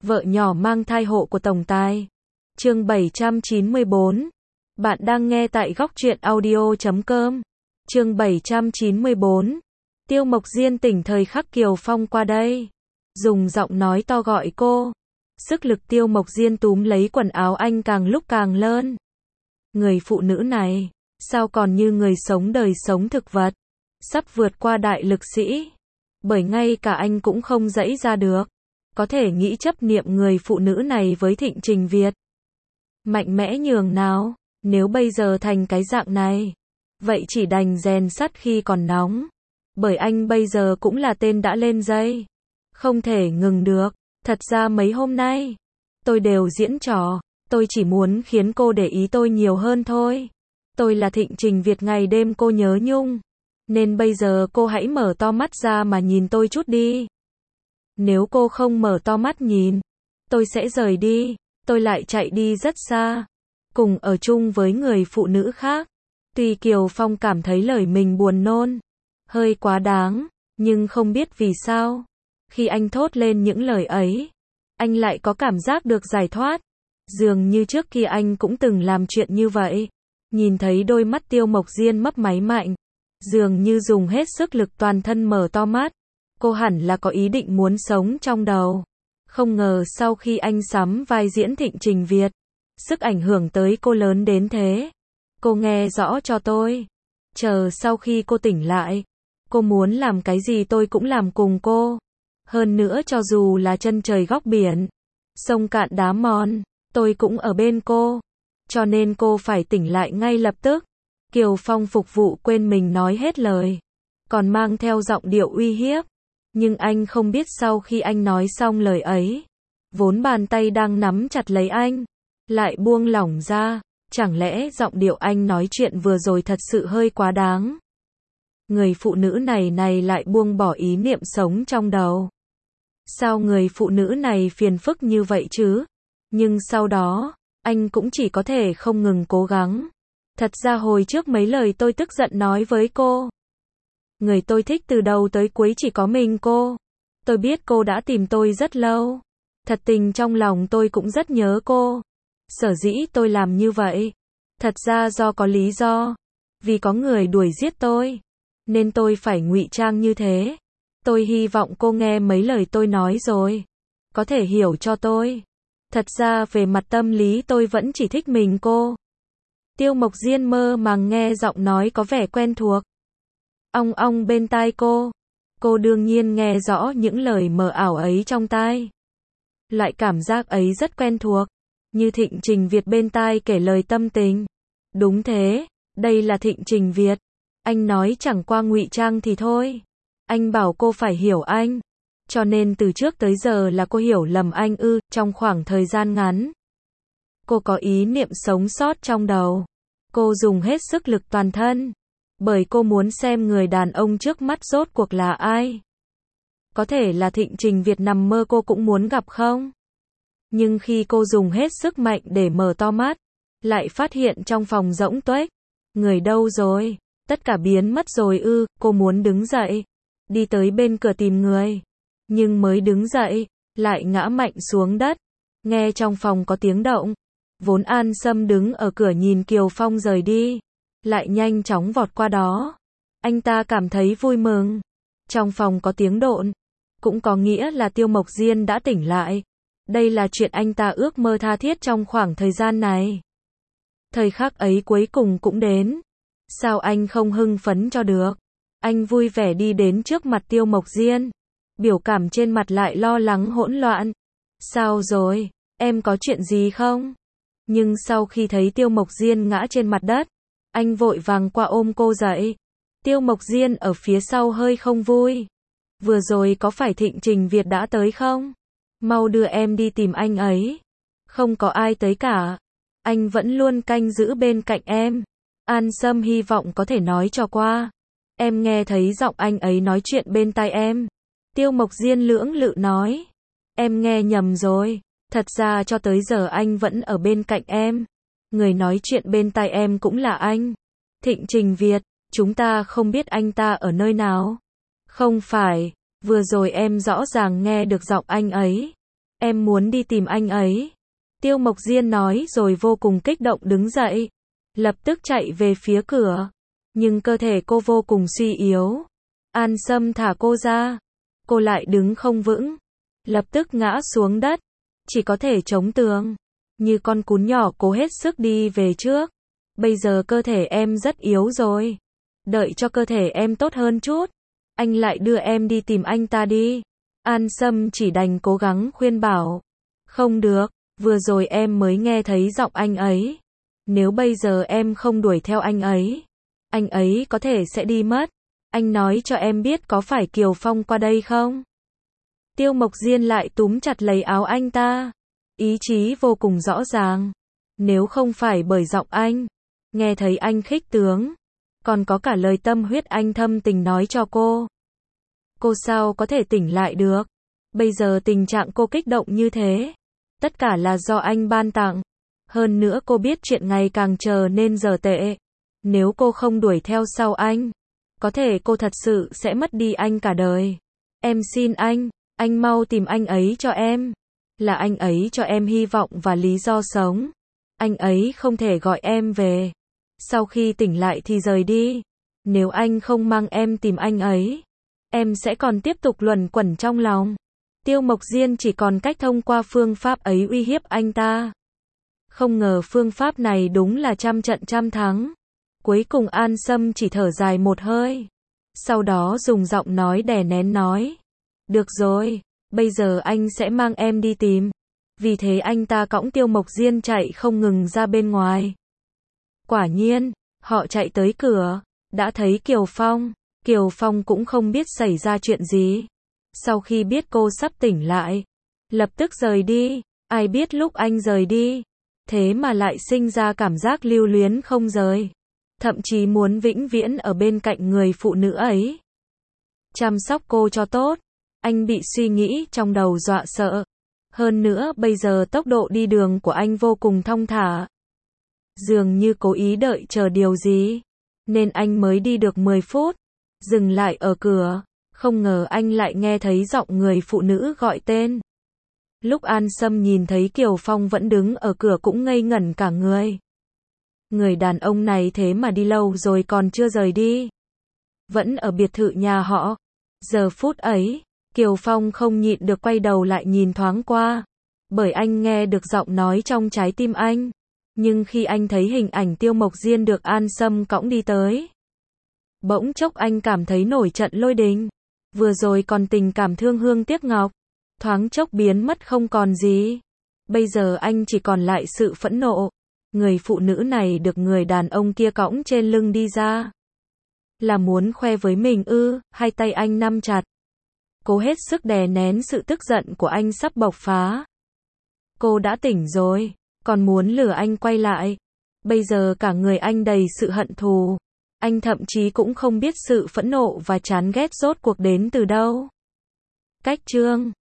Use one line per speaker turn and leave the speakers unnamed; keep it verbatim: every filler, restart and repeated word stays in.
Vợ nhỏ mang thai hộ của tổng tài. Chương bảy trăm chín mươi bốn. Bạn đang nghe tại góc truyện audio chấm com. Chương bảy trăm chín mươi bốn. Tiêu Mộc Diên tỉnh thời khắc Kiều Phong qua đây. Dùng giọng nói to gọi cô. Sức lực Tiêu Mộc Diên túm lấy quần áo anh càng lúc càng lớn. Người phụ nữ này, sao còn như người sống đời sống thực vật, sắp vượt qua đại lực sĩ. Bởi ngay cả anh cũng không dẫy ra được. Có thể nghĩ chấp niệm người phụ nữ này với Thịnh Trình Việt. Mạnh mẽ nhường nào, nếu bây giờ thành cái dạng này, vậy chỉ đành rèn sắt khi còn nóng. Bởi anh bây giờ cũng là tên đã lên dây. Không thể ngừng được. Thật ra mấy hôm nay, tôi đều diễn trò. Tôi chỉ muốn khiến cô để ý tôi nhiều hơn thôi. Tôi là Thịnh Trình Việt ngày đêm cô nhớ nhung. Nên bây giờ cô hãy mở to mắt ra mà nhìn tôi chút đi. Nếu cô không mở to mắt nhìn, tôi sẽ rời đi. Tôi lại chạy đi rất xa, cùng ở chung với người phụ nữ khác. Tuy Kiều Phong cảm thấy lời mình buồn nôn, hơi quá đáng, nhưng không biết vì sao, khi anh thốt lên những lời ấy, anh lại có cảm giác được giải thoát. Dường như trước kia anh cũng từng làm chuyện như vậy. Nhìn thấy đôi mắt Tiêu Mộc Diên mấp máy mạnh, dường như dùng hết sức lực toàn thân mở to mắt. Cô hẳn là có ý định muốn sống trong đầu. Không ngờ sau khi anh sắm vai diễn Thịnh Trình Việt, sức ảnh hưởng tới cô lớn đến thế. Cô nghe rõ cho tôi. Chờ sau khi cô tỉnh lại, cô muốn làm cái gì tôi cũng làm cùng cô. Hơn nữa cho dù là chân trời góc biển, sông cạn đá mòn, tôi cũng ở bên cô. Cho nên cô phải tỉnh lại ngay lập tức. Kiều Phong phục vụ quên mình nói hết lời, còn mang theo giọng điệu uy hiếp. Nhưng anh không biết sau khi anh nói xong lời ấy, vốn bàn tay đang nắm chặt lấy anh, lại buông lỏng ra. Chẳng lẽ giọng điệu anh nói chuyện vừa rồi thật sự hơi quá đáng? Người phụ nữ này này lại buông bỏ ý niệm sống trong đầu. Sao người phụ nữ này phiền phức như vậy chứ? Nhưng sau đó, anh cũng chỉ có thể không ngừng cố gắng. Thật ra hồi trước mấy lời tôi tức giận nói với cô, người tôi thích từ đầu tới cuối chỉ có mình cô. Tôi biết cô đã tìm tôi rất lâu. Thật tình trong lòng tôi cũng rất nhớ cô. Sở dĩ tôi làm như vậy, thật ra do có lý do. Vì có người đuổi giết tôi, nên tôi phải ngụy trang như thế. Tôi hy vọng cô nghe mấy lời tôi nói rồi, có thể hiểu cho tôi. Thật ra về mặt tâm lý tôi vẫn chỉ thích mình cô. Tiêu Mộc Diên mơ màng nghe giọng nói có vẻ quen thuộc. Ong ong bên tai cô. Cô đương nhiên nghe rõ những lời mờ ảo ấy trong tai. Loại cảm giác ấy rất quen thuộc. Như Thịnh Trình Việt bên tai kể lời tâm tình. Đúng thế, đây là Thịnh Trình Việt. Anh nói chẳng qua ngụy trang thì thôi. Anh bảo cô phải hiểu anh. Cho nên từ trước tới giờ là cô hiểu lầm anh ư. Trong khoảng thời gian ngắn, cô có ý niệm sống sót trong đầu. Cô dùng hết sức lực toàn thân. Bởi cô muốn xem người đàn ông trước mắt rốt cuộc là ai. Có thể là Thịnh Trình Việt nằm mơ cô cũng muốn gặp không? Nhưng khi cô dùng hết sức mạnh để mở to mắt, lại phát hiện trong phòng rỗng tuếch. Người đâu rồi? Tất cả biến mất rồi ư? Cô muốn đứng dậy, đi tới bên cửa tìm người. Nhưng mới đứng dậy, lại ngã mạnh xuống đất. Nghe trong phòng có tiếng động. Vốn An Sâm đứng ở cửa nhìn Kiều Phong rời đi, lại nhanh chóng vọt qua đó. Anh ta cảm thấy vui mừng. Trong phòng có tiếng độn, cũng có nghĩa là Tiêu Mộc Diên đã tỉnh lại. Đây là chuyện anh ta ước mơ tha thiết trong khoảng thời gian này. Thời khắc ấy cuối cùng cũng đến. Sao anh không hưng phấn cho được? Anh vui vẻ đi đến trước mặt Tiêu Mộc Diên. Biểu cảm trên mặt lại lo lắng hỗn loạn. Sao rồi? Em có chuyện gì không? Nhưng sau khi thấy Tiêu Mộc Diên ngã trên mặt đất, anh vội vàng qua ôm cô dậy. Tiêu Mộc Diên ở phía sau hơi không vui. Vừa rồi có phải Thịnh Trình Việt đã tới không? Mau đưa em đi tìm anh ấy. Không có ai tới cả. Anh vẫn luôn canh giữ bên cạnh em. An Sâm hy vọng có thể nói cho qua. Em nghe thấy giọng anh ấy nói chuyện bên tai em. Tiêu Mộc Diên lưỡng lự nói. Em nghe nhầm rồi. Thật ra cho tới giờ anh vẫn ở bên cạnh em. Người nói chuyện bên tai em cũng là anh. Thịnh Trình Việt, chúng ta không biết anh ta ở nơi nào. Không phải, vừa rồi em rõ ràng nghe được giọng anh ấy. Em muốn đi tìm anh ấy. Tiêu Mộc Diên nói rồi vô cùng kích động đứng dậy. Lập tức chạy về phía cửa. Nhưng cơ thể cô vô cùng suy yếu. An Sâm thả cô ra. Cô lại đứng không vững. Lập tức ngã xuống đất. Chỉ có thể chống tường. Như con cún nhỏ cố hết sức đi về trước. Bây giờ cơ thể em rất yếu rồi. Đợi cho cơ thể em tốt hơn chút. Anh lại đưa em đi tìm anh ta đi. An Sâm chỉ đành cố gắng khuyên bảo. Không được, vừa rồi em mới nghe thấy giọng anh ấy. Nếu bây giờ em không đuổi theo anh ấy, anh ấy có thể sẽ đi mất. Anh nói cho em biết có phải Kiều Phong qua đây không? Tiêu Mộc Diên lại túm chặt lấy áo anh ta. Ý chí vô cùng rõ ràng. Nếu không phải bởi giọng anh, nghe thấy anh khích tướng, còn có cả lời tâm huyết anh thâm tình nói cho cô. Cô sao có thể tỉnh lại được? Bây giờ tình trạng cô kích động như thế, tất cả là do anh ban tặng. Hơn nữa cô biết chuyện ngày càng trở nên dở tệ. Nếu cô không đuổi theo sau anh, có thể cô thật sự sẽ mất đi anh cả đời. Em xin anh, anh mau tìm anh ấy cho em. Là anh ấy cho em hy vọng và lý do sống. Anh ấy không thể gọi em về. Sau khi tỉnh lại thì rời đi. Nếu anh không mang em tìm anh ấy, em sẽ còn tiếp tục luẩn quẩn trong lòng. Tiêu Mộc Diên chỉ còn cách thông qua phương pháp ấy uy hiếp anh ta. Không ngờ phương pháp này đúng là trăm trận trăm thắng. Cuối cùng An Sâm chỉ thở dài một hơi. Sau đó dùng giọng nói đè nén nói. Được rồi, bây giờ anh sẽ mang em đi tìm. Vì thế anh ta cõng Tiêu Mộc Diên chạy không ngừng ra bên ngoài. Quả nhiên, họ chạy tới cửa, đã thấy Kiều Phong. Kiều Phong cũng không biết xảy ra chuyện gì. Sau khi biết cô sắp tỉnh lại, lập tức rời đi. Ai biết lúc anh rời đi, thế mà lại sinh ra cảm giác lưu luyến không rời. Thậm chí muốn vĩnh viễn ở bên cạnh người phụ nữ ấy. Chăm sóc cô cho tốt. Anh bị suy nghĩ trong đầu dọa sợ. Hơn nữa bây giờ tốc độ đi đường của anh vô cùng thong thả. Dường như cố ý đợi chờ điều gì. Nên anh mới đi được mười phút. Dừng lại ở cửa. Không ngờ anh lại nghe thấy giọng người phụ nữ gọi tên. Lúc An Sâm nhìn thấy Kiều Phong vẫn đứng ở cửa cũng ngây ngẩn cả người. Người đàn ông này thế mà đi lâu rồi còn chưa rời đi. Vẫn ở biệt thự nhà họ. Giờ phút ấy, Kiều Phong không nhịn được quay đầu lại nhìn thoáng qua. Bởi anh nghe được giọng nói trong trái tim anh. Nhưng khi anh thấy hình ảnh Tiêu Mộc Diên được An Sâm cõng đi tới, bỗng chốc anh cảm thấy nổi trận lôi đình. Vừa rồi còn tình cảm thương hương tiếc ngọc, thoáng chốc biến mất không còn gì. Bây giờ anh chỉ còn lại sự phẫn nộ. Người phụ nữ này được người đàn ông kia cõng trên lưng đi ra. Là muốn khoe với mình ư? Hai tay anh nắm chặt, cố hết sức đè nén sự tức giận của anh sắp bộc phá. Cô đã tỉnh rồi, còn muốn lừa anh quay lại. Bây giờ cả người anh đầy sự hận thù. Anh thậm chí cũng không biết sự phẫn nộ và chán ghét rốt cuộc đến từ đâu. Cách chương